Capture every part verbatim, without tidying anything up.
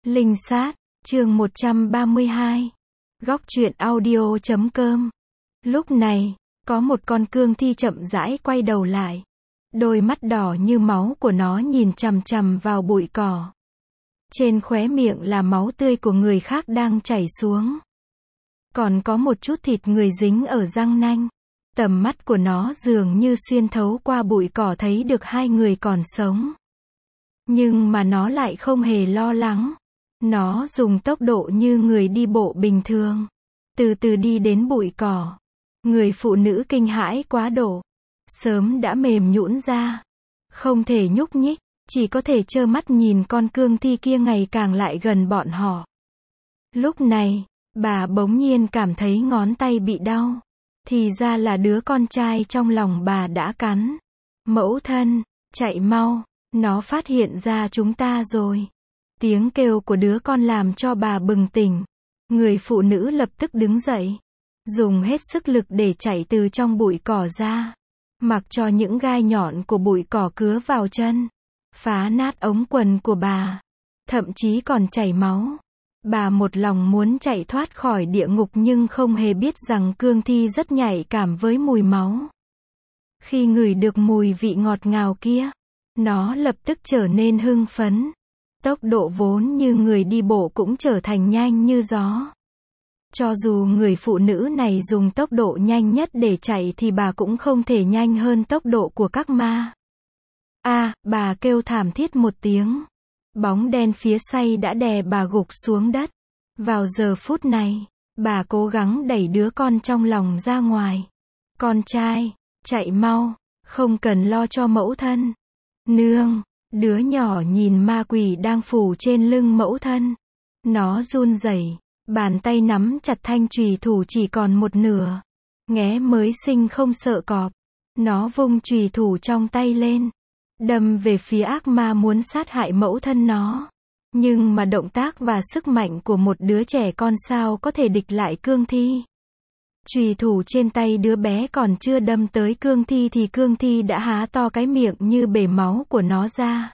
Linh sát, chương một trăm ba mươi hai. Góc truyện audio chấm com. Lúc này, có một con cương thi chậm rãi quay đầu lại. Đôi mắt đỏ như máu của nó nhìn chằm chằm vào bụi cỏ. Trên khóe miệng là máu tươi của người khác đang chảy xuống. Còn có một chút thịt người dính ở răng nanh. Tầm mắt của nó dường như xuyên thấu qua bụi cỏ thấy được hai người còn sống. Nhưng mà nó lại không hề lo lắng. Nó dùng tốc độ như người đi bộ bình thường. Từ từ đi đến bụi cỏ. Người phụ nữ kinh hãi quá độ. Sớm đã mềm nhũn ra. Không thể nhúc nhích. Chỉ có thể trơ mắt nhìn con cương thi kia ngày càng lại gần bọn họ. Lúc này, bà bỗng nhiên cảm thấy ngón tay bị đau. Thì ra là đứa con trai trong lòng bà đã cắn. Mẫu thân, chạy mau, nó phát hiện ra chúng ta rồi. Tiếng kêu của đứa con làm cho bà bừng tỉnh. Người phụ nữ lập tức đứng dậy. Dùng hết sức lực để chạy từ trong bụi cỏ ra. Mặc cho những gai nhọn của bụi cỏ cứa vào chân. Phá nát ống quần của bà. Thậm chí còn chảy máu. Bà một lòng muốn chạy thoát khỏi địa ngục nhưng không hề biết rằng cương thi rất nhạy cảm với mùi máu. Khi ngửi được mùi vị ngọt ngào kia, nó lập tức trở nên hưng phấn. Tốc độ vốn như người đi bộ cũng trở thành nhanh như gió. Cho dù người phụ nữ này dùng tốc độ nhanh nhất để chạy thì bà cũng không thể nhanh hơn tốc độ của các ma. A, à, bà kêu thảm thiết một tiếng. Bóng đen phía sau đã đè bà gục xuống đất. Vào giờ phút này, bà cố gắng đẩy đứa con trong lòng ra ngoài. Con trai, chạy mau, không cần lo cho mẫu thân. Nương, đứa nhỏ nhìn ma quỷ đang phủ trên lưng mẫu thân. Nó run rẩy, bàn tay nắm chặt thanh chùy thủ chỉ còn một nửa. Nghé mới sinh không sợ cọp. Nó vung chùy thủ trong tay lên. Đâm về phía ác ma muốn sát hại mẫu thân nó. Nhưng mà động tác và sức mạnh của một đứa trẻ con sao có thể địch lại cương thi. Chùy thủ trên tay đứa bé còn chưa đâm tới cương thi thì cương thi đã há to cái miệng như bể máu của nó ra.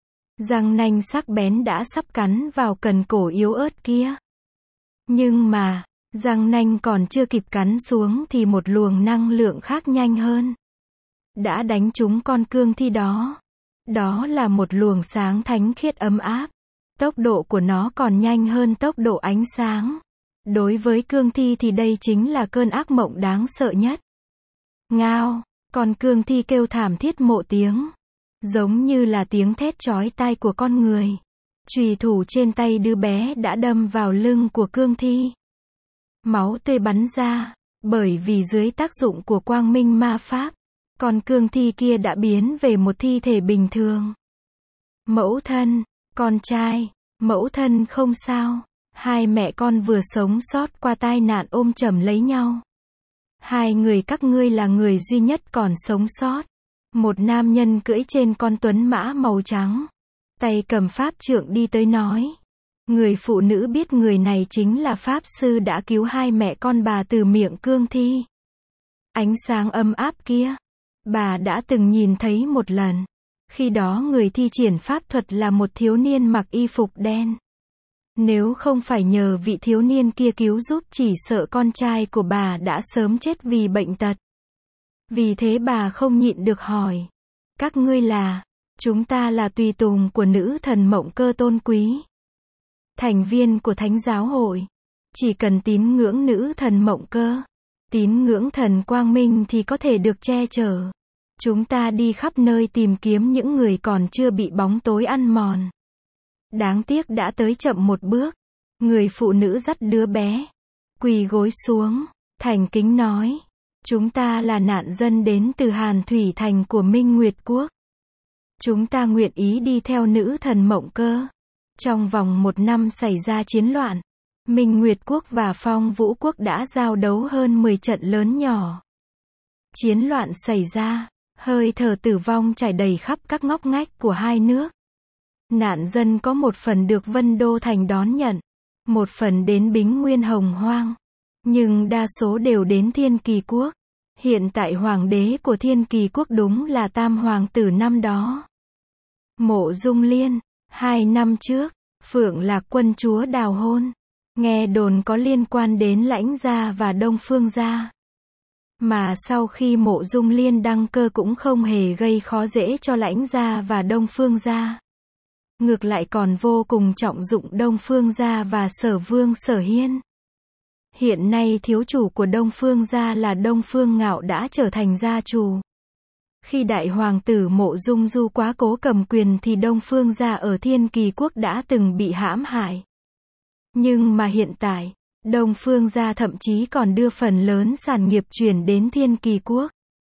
Răng nanh sắc bén đã sắp cắn vào cần cổ yếu ớt kia. Nhưng mà, răng nanh còn chưa kịp cắn xuống thì một luồng năng lượng khác nhanh hơn. Đã đánh trúng con cương thi đó. Đó là một luồng sáng thánh khiết ấm áp. Tốc độ của nó còn nhanh hơn tốc độ ánh sáng. Đối với cương thi thì đây chính là cơn ác mộng đáng sợ nhất. Ngao, con cương thi kêu thảm thiết mộ tiếng. Giống như là tiếng thét chói tai của con người. Chùy thủ trên tay đứa bé đã đâm vào lưng của cương thi. Máu tươi bắn ra, bởi vì dưới tác dụng của quang minh ma pháp. Con cương thi kia đã biến về một thi thể bình thường. Mẫu thân, con trai, mẫu thân không sao. Hai mẹ con vừa sống sót qua tai nạn ôm chầm lấy nhau. Hai người các ngươi là người duy nhất còn sống sót. Một nam nhân cưỡi trên con tuấn mã màu trắng. Tay cầm pháp trượng đi tới nói. Người phụ nữ biết người này chính là pháp sư đã cứu hai mẹ con bà từ miệng cương thi. Ánh sáng ấm áp kia. Bà đã từng nhìn thấy một lần. Khi đó người thi triển pháp thuật là một thiếu niên mặc y phục đen. Nếu không phải nhờ vị thiếu niên kia cứu giúp chỉ sợ con trai của bà đã sớm chết vì bệnh tật. Vì thế bà không nhịn được hỏi. Các ngươi là? Chúng ta là tùy tùng của nữ thần Mộng Cơ tôn quý. Thành viên của Thánh giáo hội. Chỉ cần tín ngưỡng nữ thần Mộng Cơ. Tín ngưỡng thần quang minh thì có thể được che chở. Chúng ta đi khắp nơi tìm kiếm những người còn chưa bị bóng tối ăn mòn. Đáng tiếc đã tới chậm một bước. Người phụ nữ dắt đứa bé. Quỳ gối xuống. Thành kính nói. Chúng ta là nạn dân đến từ Hàn Thủy Thành của Minh Nguyệt Quốc. Chúng ta nguyện ý đi theo nữ thần Mộng Cơ. Trong vòng một năm xảy ra chiến loạn. Minh Nguyệt Quốc và Phong Vũ Quốc đã giao đấu hơn mười trận lớn nhỏ. Chiến loạn xảy ra, hơi thở tử vong trải đầy khắp các ngóc ngách của hai nước. Nạn dân có một phần được Vân Đô Thành đón nhận, một phần đến Bính Nguyên Hồng Hoang, nhưng đa số đều đến Thiên Kỳ Quốc. Hiện tại hoàng đế của Thiên Kỳ Quốc đúng là Tam Hoàng tử năm đó. Mộ Dung Liên, hai năm trước, Phượng Lạc quân chúa đào hôn. Nghe đồn có liên quan đến Lãnh gia và Đông Phương gia. Mà sau khi Mộ Dung Liên đăng cơ cũng không hề gây khó dễ cho Lãnh gia và Đông Phương gia. Ngược lại còn vô cùng trọng dụng Đông Phương gia và Sở Vương Sở Hiên. Hiện nay thiếu chủ của Đông Phương gia là Đông Phương Ngạo đã trở thành gia chủ. Khi đại hoàng tử Mộ Dung Du quá cố cầm quyền thì Đông Phương gia ở Thiên Kỳ quốc đã từng bị hãm hại. Nhưng mà hiện tại, Đông Phương gia thậm chí còn đưa phần lớn sản nghiệp chuyển đến Thiên Kỳ quốc.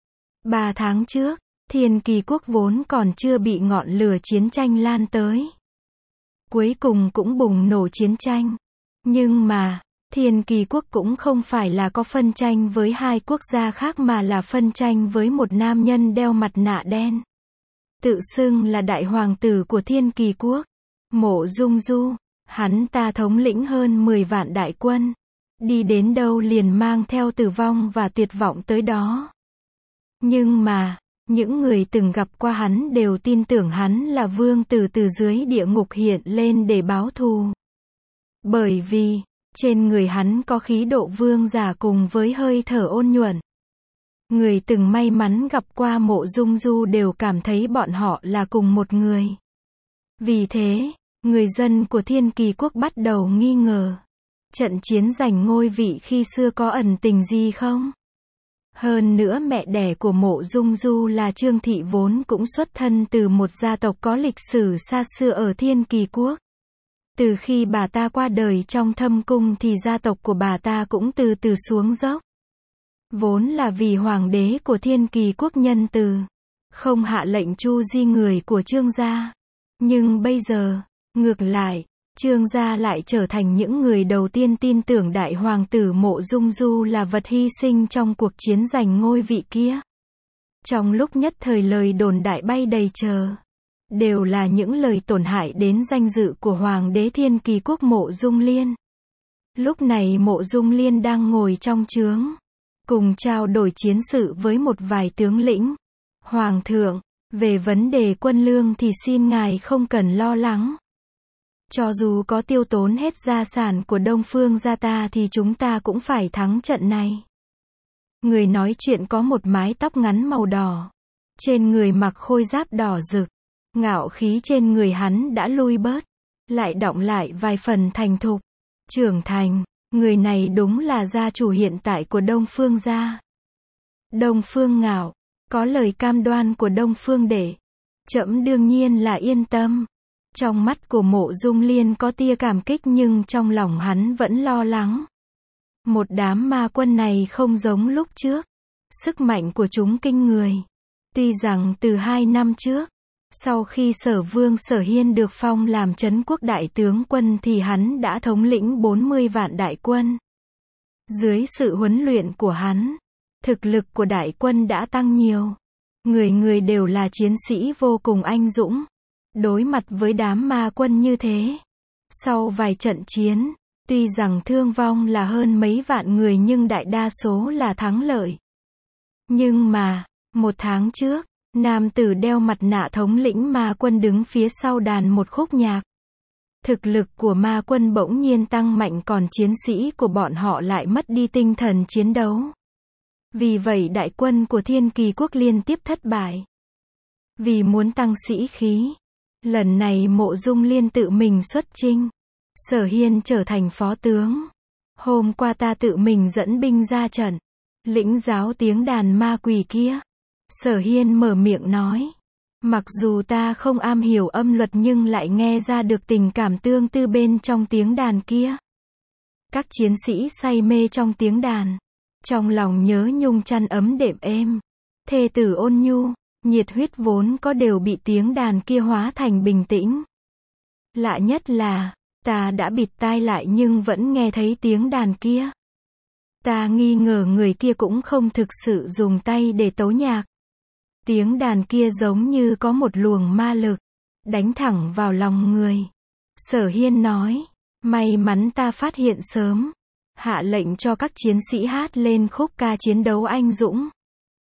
Ba tháng trước, Thiên Kỳ quốc vốn còn chưa bị ngọn lửa chiến tranh lan tới. Cuối cùng cũng bùng nổ chiến tranh. Nhưng mà, Thiên Kỳ quốc cũng không phải là có phân tranh với hai quốc gia khác mà là phân tranh với một nam nhân đeo mặt nạ đen. Tự xưng là đại hoàng tử của Thiên Kỳ quốc. Mộ Dung Du, hắn ta thống lĩnh hơn mười vạn đại quân. Đi đến đâu liền mang theo tử vong và tuyệt vọng tới đó. Nhưng mà, những người từng gặp qua hắn đều tin tưởng hắn là vương tử từ dưới địa ngục hiện lên để báo thù. Bởi vì, trên người hắn có khí độ vương giả cùng với hơi thở ôn nhuận. Người từng may mắn gặp qua Mộ Dung Du đều cảm thấy bọn họ là cùng một người. Vì thế, người dân của Thiên Kỳ quốc bắt đầu nghi ngờ. Trận chiến giành ngôi vị khi xưa có ẩn tình gì không? Hơn nữa mẹ đẻ của Mộ Dung Du là Trương Thị vốn cũng xuất thân từ một gia tộc có lịch sử xa xưa ở Thiên Kỳ quốc. Từ khi bà ta qua đời trong thâm cung thì gia tộc của bà ta cũng từ từ xuống dốc. Vốn là vì hoàng đế của Thiên Kỳ quốc nhân từ, không hạ lệnh tru di người của Trương gia. Nhưng bây giờ, ngược lại, Trương gia lại trở thành những người đầu tiên tin tưởng đại hoàng tử Mộ Dung Du là vật hy sinh trong cuộc chiến giành ngôi vị kia. Trong lúc nhất thời lời đồn đại bay đầy trời, đều là những lời tổn hại đến danh dự của hoàng đế Thiên Kỳ quốc Mộ Dung Liên. Lúc này Mộ Dung Liên đang ngồi trong trướng, cùng trao đổi chiến sự với một vài tướng lĩnh. Hoàng thượng, về vấn đề quân lương thì xin ngài không cần lo lắng. Cho dù có tiêu tốn hết gia sản của Đông Phương gia ta thì chúng ta cũng phải thắng trận này. Người nói chuyện có một mái tóc ngắn màu đỏ. Trên người mặc khôi giáp đỏ rực. Ngạo khí trên người hắn đã lui bớt. Lại đọng lại vài phần thành thục. Trưởng thành, người này đúng là gia chủ hiện tại của Đông Phương gia. Đông Phương Ngạo, có lời cam đoan của Đông Phương đệ. Trẫm đương nhiên là yên tâm. Trong mắt của Mộ Dung Liên có tia cảm kích nhưng trong lòng hắn vẫn lo lắng. Một đám ma quân này không giống lúc trước. Sức mạnh của chúng kinh người. Tuy rằng từ hai năm trước, sau khi Sở Vương Sở Hiên được phong làm Trấn quốc đại tướng quân thì hắn đã thống lĩnh bốn mươi vạn đại quân. Dưới sự huấn luyện của hắn, thực lực của đại quân đã tăng nhiều. Người người đều là chiến sĩ vô cùng anh dũng. Đối mặt với đám ma quân như thế, sau vài trận chiến, tuy rằng thương vong là hơn mấy vạn người nhưng đại đa số là thắng lợi. Nhưng mà, một tháng trước, nam tử đeo mặt nạ thống lĩnh ma quân đứng phía sau đàn một khúc nhạc. Thực lực của ma quân bỗng nhiên tăng mạnh còn chiến sĩ của bọn họ lại mất đi tinh thần chiến đấu. Vì vậy đại quân của Thiên Kỳ quốc liên tiếp thất bại. Vì muốn tăng sĩ khí, lần này Mộ Dung Liên tự mình xuất chinh. Sở Hiên trở thành phó tướng. Hôm qua ta tự mình dẫn binh ra trận, lĩnh giáo tiếng đàn ma quỷ kia. Sở Hiên mở miệng nói. Mặc dù ta không am hiểu âm luật nhưng lại nghe ra được tình cảm tương tư bên trong tiếng đàn kia. Các chiến sĩ say mê trong tiếng đàn. Trong lòng nhớ nhung chăn ấm đệm êm. Thê tử ôn nhu, nhiệt huyết vốn có đều bị tiếng đàn kia hóa thành bình tĩnh. Lạ nhất là, ta đã bịt tai lại nhưng vẫn nghe thấy tiếng đàn kia. Ta nghi ngờ người kia cũng không thực sự dùng tay để tấu nhạc. Tiếng đàn kia giống như có một luồng ma lực, đánh thẳng vào lòng người. Sở Hiên nói, may mắn ta phát hiện sớm, hạ lệnh cho các chiến sĩ hát lên khúc ca chiến đấu anh dũng.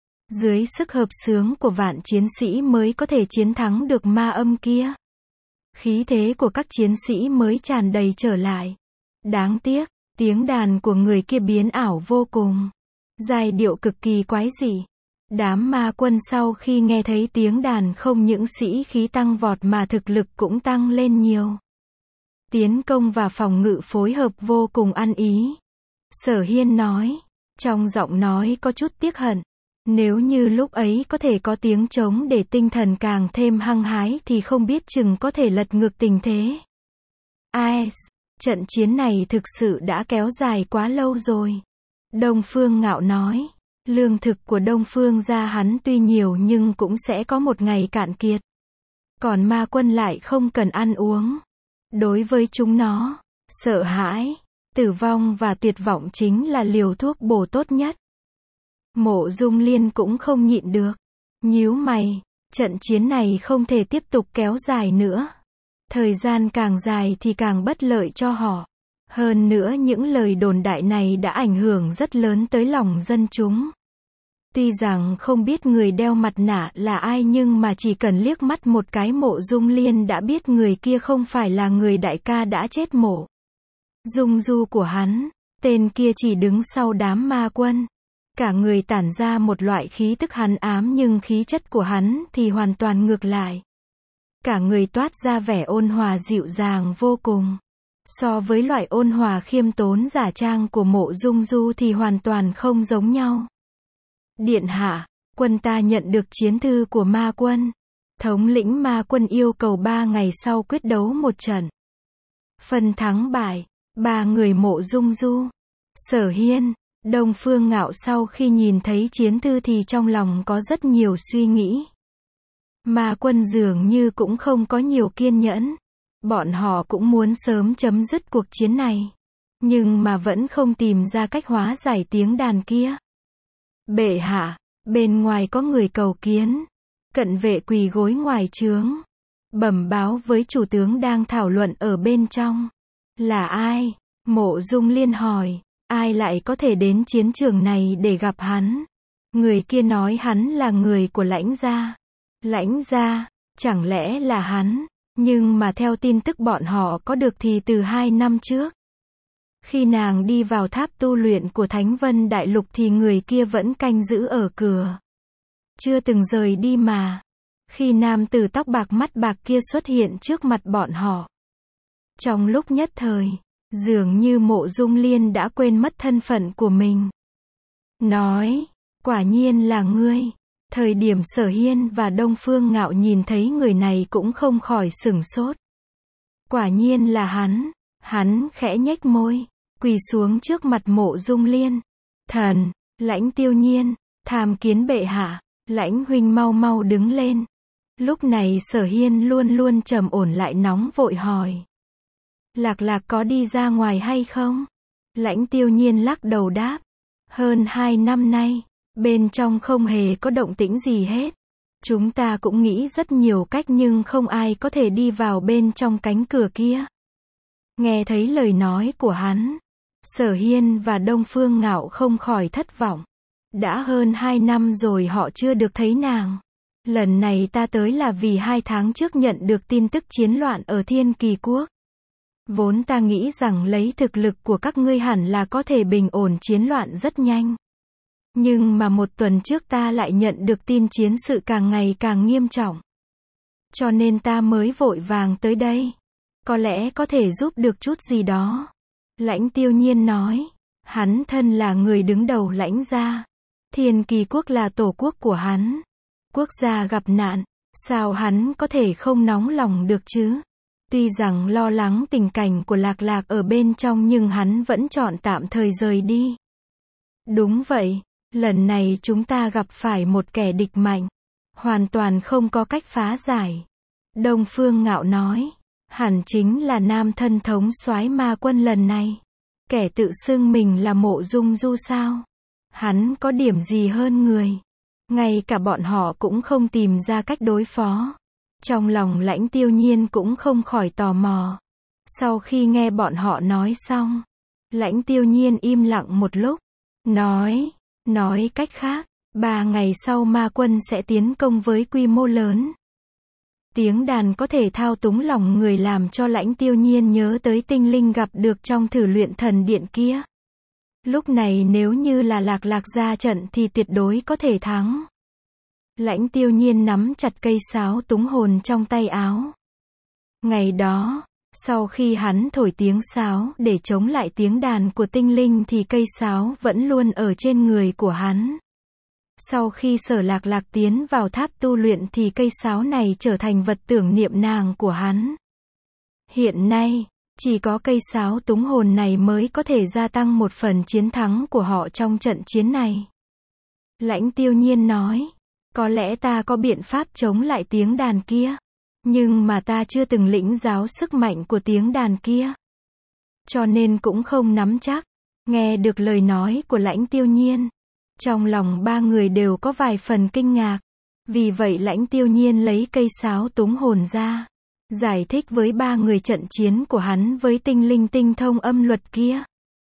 Dưới sức hợp xướng của vạn chiến sĩ mới có thể chiến thắng được ma âm kia. khí thế của các chiến sĩ mới tràn đầy trở lại. Đáng tiếc, tiếng đàn của người kia biến ảo vô cùng. Giai điệu cực kỳ quái dị. Đám ma quân sau khi nghe thấy tiếng đàn không những sĩ khí tăng vọt mà thực lực cũng tăng lên nhiều. Tiến công và phòng ngự phối hợp vô cùng ăn ý. Sở Hiên nói, trong giọng nói có chút tiếc hận. Nếu như lúc ấy có thể có tiếng trống để tinh thần càng thêm hăng hái thì không biết chừng có thể lật ngược tình thế. Ai, trận chiến này thực sự đã kéo dài quá lâu rồi. Đông Phương Ngạo nói, lương thực của Đông Phương gia hắn tuy nhiều nhưng cũng sẽ có một ngày cạn kiệt. Còn ma quân lại không cần ăn uống. Đối với chúng nó, sợ hãi, tử vong và tuyệt vọng chính là liều thuốc bổ tốt nhất. Mộ Dung Liên cũng không nhịn được. Nhíu mày, trận chiến này không thể tiếp tục kéo dài nữa. Thời gian càng dài thì càng bất lợi cho họ. Hơn nữa những lời đồn đại này đã ảnh hưởng rất lớn tới lòng dân chúng. Tuy rằng không biết người đeo mặt nạ là ai nhưng mà chỉ cần liếc mắt một cái Mộ Dung Liên đã biết người kia không phải là người đại ca đã chết Mộ Dung Du của hắn. Tên kia chỉ đứng sau đám ma quân. Cả người tản ra một loại khí tức hắn ám nhưng khí chất của hắn thì hoàn toàn ngược lại. Cả người toát ra vẻ ôn hòa dịu dàng vô cùng. So với loại ôn hòa khiêm tốn giả trang của Mộ Dung Du thì hoàn toàn không giống nhau. Điện hạ, quân ta nhận được chiến thư của ma quân. Thống lĩnh ma quân yêu cầu ba ngày sau quyết đấu một trận. Phần thắng bại, ba người Mộ Dung Du, Sở Hiên, Đông Phương Ngạo sau khi nhìn thấy chiến thư thì trong lòng có rất nhiều suy nghĩ. Ma quân dường như cũng không có nhiều kiên nhẫn. Bọn họ cũng muốn sớm chấm dứt cuộc chiến này. Nhưng mà vẫn không tìm ra cách hóa giải tiếng đàn kia. Bệ hạ, bên ngoài có người cầu kiến. Cận vệ quỳ gối ngoài trướng. Bẩm báo với chủ tướng đang thảo luận ở bên trong. Là ai? Mộ Dung Liên hỏi. Ai lại có thể đến chiến trường này để gặp hắn? Người kia nói hắn là người của Lãnh gia. Lãnh gia, chẳng lẽ là hắn? Nhưng mà theo tin tức bọn họ có được thì từ hai năm trước. Khi nàng đi vào tháp tu luyện của Thánh Vân Đại Lục thì người kia vẫn canh giữ ở cửa. Chưa từng rời đi mà. Khi nam tử tóc bạc mắt bạc kia xuất hiện trước mặt bọn họ. Trong lúc nhất thời, dường như Mộ Dung Liên đã quên mất thân phận của mình. Nói, quả nhiên là ngươi. Thời điểm Sở Hiên và Đông Phương Ngạo nhìn thấy người này cũng không khỏi sửng sốt. Quả nhiên là hắn. Hắn khẽ nhếch môi, quỳ xuống trước mặt Mộ Dung Liên. Thần, Lãnh Tiêu Nhiên, tham kiến bệ hạ. Lãnh huynh mau mau đứng lên. Lúc này Sở Hiên luôn luôn trầm ổn lại nóng vội hỏi. Lạc Lạc có đi ra ngoài hay không? Lãnh Tiêu Nhiên lắc đầu đáp. Hơn hai năm nay, bên trong không hề có động tĩnh gì hết. Chúng ta cũng nghĩ rất nhiều cách nhưng không ai có thể đi vào bên trong cánh cửa kia. Nghe thấy lời nói của hắn, Sở Hiên và Đông Phương Ngạo không khỏi thất vọng. Đã hơn hai năm rồi họ chưa được thấy nàng. Lần này ta tới là vì hai tháng trước nhận được tin tức chiến loạn ở Thiên Kỳ Quốc. Vốn ta nghĩ rằng lấy thực lực của các ngươi hẳn là có thể bình ổn chiến loạn rất nhanh. Nhưng mà một tuần trước ta lại nhận được tin chiến sự càng ngày càng nghiêm trọng. Cho nên ta mới vội vàng tới đây. Có lẽ có thể giúp được chút gì đó. Lãnh Tiêu Nhiên nói. Hắn thân là người đứng đầu Lãnh gia. Thiên Kỳ Quốc là tổ quốc của hắn. Quốc gia gặp nạn, sao hắn có thể không nóng lòng được chứ? Tuy rằng lo lắng tình cảnh của Lạc Lạc ở bên trong nhưng hắn vẫn chọn tạm thời rời đi. Đúng vậy, lần này chúng ta gặp phải một kẻ địch mạnh. Hoàn toàn không có cách phá giải. Đông Phương Ngạo nói. Hẳn chính là nam thân thống soái ma quân lần này. Kẻ tự xưng mình là Mộ Dung Du sao? Hắn có điểm gì hơn người? Ngay cả bọn họ cũng không tìm ra cách đối phó. Trong lòng Lãnh Tiêu Nhiên cũng không khỏi tò mò. Sau khi nghe bọn họ nói xong, Lãnh Tiêu Nhiên im lặng một lúc. Nói, nói cách khác, ba ngày sau ma quân sẽ tiến công với quy mô lớn. Tiếng đàn có thể thao túng lòng người làm cho Lãnh Tiêu Nhiên nhớ tới tinh linh gặp được trong thử luyện thần điện kia. Lúc này nếu như là Lạc Lạc ra trận thì tuyệt đối có thể thắng. Lãnh Tiêu Nhiên nắm chặt cây sáo túng hồn trong tay áo. Ngày đó, sau khi hắn thổi tiếng sáo để chống lại tiếng đàn của tinh linh thì cây sáo vẫn luôn ở trên người của hắn. Sau khi Sở Lạc Lạc tiến vào tháp tu luyện thì cây sáo này trở thành vật tưởng niệm nàng của hắn. Hiện nay, chỉ có cây sáo túng hồn này mới có thể gia tăng một phần chiến thắng của họ trong trận chiến này. Lãnh Tiêu Nhiên nói, có lẽ ta có biện pháp chống lại tiếng đàn kia, nhưng mà ta chưa từng lĩnh giáo sức mạnh của tiếng đàn kia, cho nên cũng không nắm chắc. Nghe được lời nói của Lãnh Tiêu Nhiên, trong lòng ba người đều có vài phần kinh ngạc. Vì vậy Lãnh Tiêu Nhiên lấy cây sáo túng hồn ra, giải thích với ba người trận chiến của hắn với tinh linh tinh thông âm luật kia.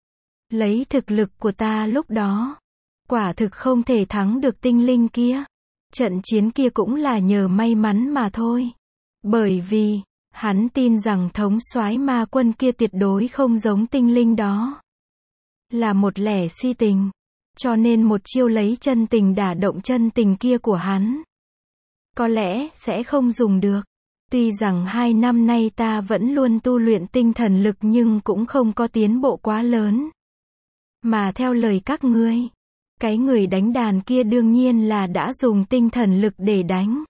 Lấy thực lực của ta lúc đó, quả thực không thể thắng được tinh linh kia. Trận chiến kia cũng là nhờ may mắn mà thôi. Bởi vì, hắn tin rằng thống soái ma quân kia tuyệt đối không giống tinh linh đó. Là một lẻ si tình. Cho nên một chiêu lấy chân tình đả động chân tình kia của hắn, có lẽ sẽ không dùng được. Tuy rằng hai năm nay ta vẫn luôn tu luyện tinh thần lực nhưng cũng không có tiến bộ quá lớn. Mà theo lời các ngươi, cái người đánh đàn kia đương nhiên là đã dùng tinh thần lực để đánh.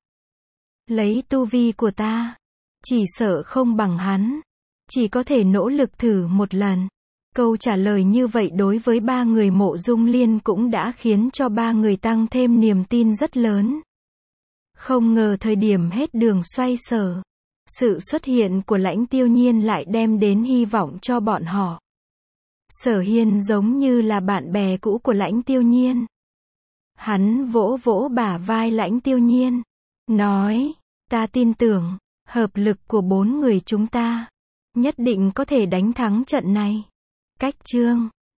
Lấy tu vi của ta, chỉ sợ không bằng hắn. Chỉ có thể nỗ lực thử một lần. Câu trả lời như vậy đối với ba người Mộ Dung Liên cũng đã khiến cho ba người tăng thêm niềm tin rất lớn. Không ngờ thời điểm hết đường xoay sở, sự xuất hiện của Lãnh Tiêu Nhiên lại đem đến hy vọng cho bọn họ. Sở Hiên giống như là bạn bè cũ của Lãnh Tiêu Nhiên. Hắn vỗ vỗ bả vai Lãnh Tiêu Nhiên, nói, ta tin tưởng, hợp lực của bốn người chúng ta, nhất định có thể đánh thắng trận này. Cách chương